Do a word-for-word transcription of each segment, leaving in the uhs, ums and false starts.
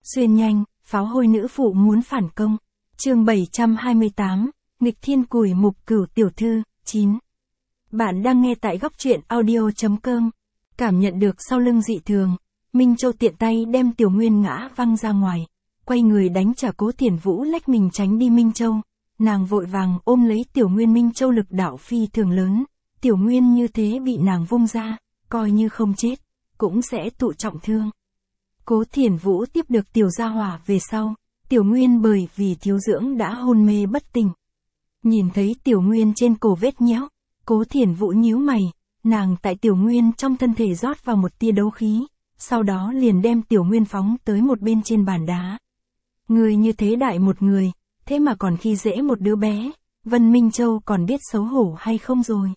Xuyên nhanh, pháo hôi nữ phụ muốn phản công. Chương bảy trăm hai mươi tám, nghịch thiên củi mục cửu tiểu thư, chín. Bạn đang nghe tại góc truyện audio chấm com. Cảm nhận được sau lưng dị thường, Minh Châu tiện tay đem Tiểu Nguyên ngã văng ra ngoài, quay người đánh trả Cố Thiển Vũ lách mình tránh đi Minh Châu. Nàng vội vàng ôm lấy Tiểu Nguyên. Minh Châu lực đạo phi thường lớn, Tiểu Nguyên như thế bị nàng vung ra, coi như không chết, cũng sẽ tụ trọng thương. Cố Thiển Vũ tiếp được Tiểu Gia Hỏa về sau, Tiểu Nguyên bởi vì thiếu dưỡng đã hôn mê bất tỉnh. Nhìn thấy Tiểu Nguyên trên cổ vết nhẽo, Cố Thiển Vũ nhíu mày, nàng tại Tiểu Nguyên trong thân thể rót vào một tia đấu khí, sau đó liền đem Tiểu Nguyên phóng tới một bên trên bàn đá. Người như thế đại một người, thế mà còn khi dễ một đứa bé, Vân Minh Châu còn biết xấu hổ hay không rồi.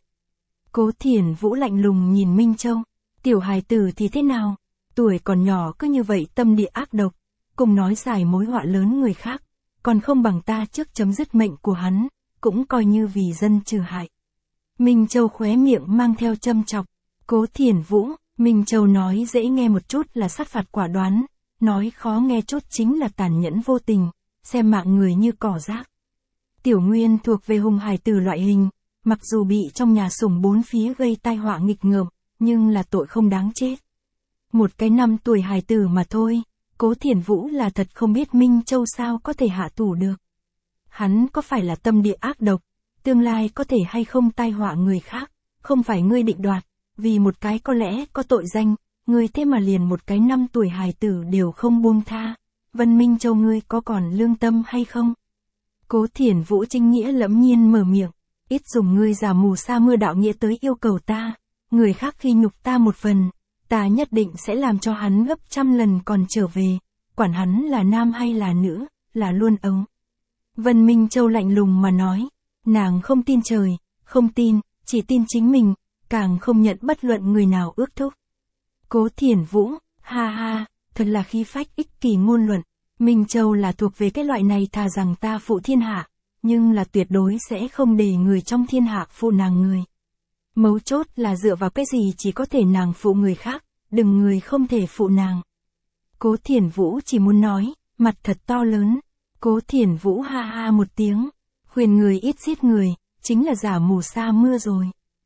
Cố Thiển Vũ lạnh lùng nhìn Minh Châu, tiểu hài tử thì thế nào, tuổi còn nhỏ cứ như vậy tâm địa ác độc, cùng nói giải mối họa lớn người khác, còn không bằng ta trước chấm dứt mệnh của hắn, cũng coi như vì dân trừ hại. Minh Châu khóe miệng mang theo châm chọc, Cố Thiển Vũ, Minh Châu nói dễ nghe một chút là sát phạt quả đoán, nói khó nghe chút chính là tàn nhẫn vô tình, xem mạng người như cỏ rác. Tiểu Nguyên thuộc về hùng hài tử loại hình, mặc dù bị trong nhà sủng bốn phía gây tai họa nghịch ngợm, nhưng là tội không đáng chết. Một cái năm tuổi hài tử mà thôi, Cố Thiển Vũ là thật không biết Minh Châu sao có thể hạ thủ được. Hắn có phải là tâm địa ác độc, tương lai có thể hay không tai họa người khác, không phải ngươi định đoạt, vì một cái có lẽ có tội danh, ngươi thế mà liền một cái năm tuổi hài tử đều không buông tha. Vân Minh Châu ngươi có còn lương tâm hay không? Cố Thiển Vũ chính nghĩa lẫm nhiên mở miệng, ít dùng ngươi giả mù sa mưa đạo nghĩa tới yêu cầu ta, người khác khi nhục ta một phần, ta nhất định sẽ làm cho hắn gấp trăm lần còn trở về, quản hắn là nam hay là nữ, là luôn ống. Vân Minh Châu lạnh lùng mà nói, nàng không tin trời, không tin, chỉ tin chính mình, càng không nhận bất luận người nào ước thúc. Cố Thiển Vũ, ha ha, thật là khí phách ích kỷ ngôn luận, Minh Châu là thuộc về cái loại này thà rằng ta phụ thiên hạ, nhưng là tuyệt đối sẽ không để người trong thiên hạ phụ nàng người. Mấu chốt là dựa vào cái gì chỉ có thể nàng phụ người khác, đừng người không thể phụ nàng. Cố Thiển Vũ chỉ muốn nói, mặt thật to lớn. Cố Thiển Vũ ha ha một tiếng, khuyên người ít giết người, chính là giả mù sa mưa rồi.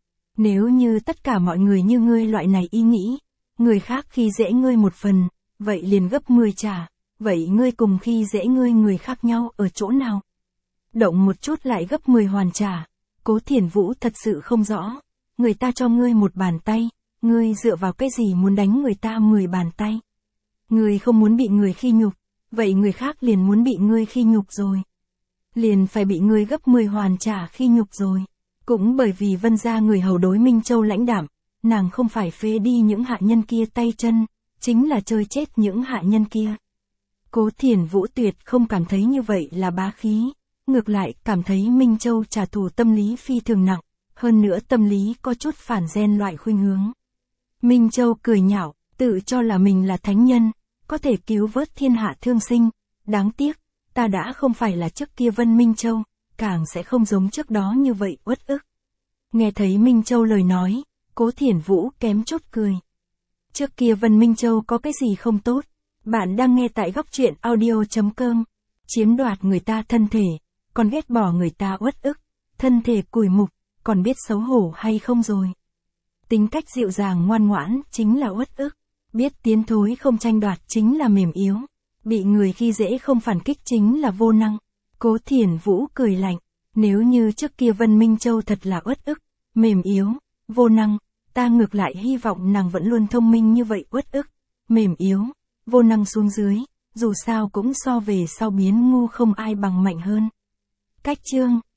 Nếu như tất cả mọi người như ngươi loại này ý nghĩ, người khác khi dễ ngươi một phần, vậy liền gấp mười trả, vậy ngươi cùng khi dễ ngươi người khác nhau ở chỗ nào? Động một chút lại gấp mười hoàn trả, Cố Thiển Vũ thật sự không rõ, người ta cho ngươi một bàn tay, ngươi dựa vào cái gì muốn đánh người ta mười bàn tay? Ngươi không muốn bị người khi nhục, vậy người khác liền muốn bị ngươi khi nhục rồi. Liền phải bị ngươi gấp mười hoàn trả khi nhục rồi. Cũng bởi vì Vân gia người hầu đối Minh Châu lãnh đạm, nàng không phải phế đi những hạ nhân kia tay chân, chính là chơi chết những hạ nhân kia. Cố Thiển Vũ tuyệt không cảm thấy như vậy là bá khí, ngược lại cảm thấy Minh Châu trả thù tâm lý phi thường nặng, hơn nữa tâm lý có chút phản gen loại khuynh hướng. Minh Châu cười nhạo, tự cho là mình là thánh nhân, có thể cứu vớt thiên hạ thương sinh, đáng tiếc, ta đã không phải là trước kia Vân Minh Châu, càng sẽ không giống trước đó như vậy uất ức. Nghe thấy Minh Châu lời nói, Cố Thiển Vũ kém chút cười. Trước kia Vân Minh Châu có cái gì không tốt? Bạn đang nghe tại góc truyện audio chấm com. Chiếm đoạt người ta thân thể, còn ghét bỏ người ta uất ức, thân thể củi mục, còn biết xấu hổ hay không rồi? Tính cách dịu dàng ngoan ngoãn chính là uất ức, biết tiến thối không tranh đoạt chính là mềm yếu, bị người khi dễ không phản kích chính là vô năng. Cố Thiển Vũ cười lạnh, nếu như trước kia Vân Minh Châu thật là uất ức, mềm yếu, vô năng, ta ngược lại hy vọng nàng vẫn luôn thông minh như vậy, uất ức, mềm yếu, vô năng xuống dưới, dù sao cũng so về sau biến ngu không ai bằng mạnh hơn. Cách chương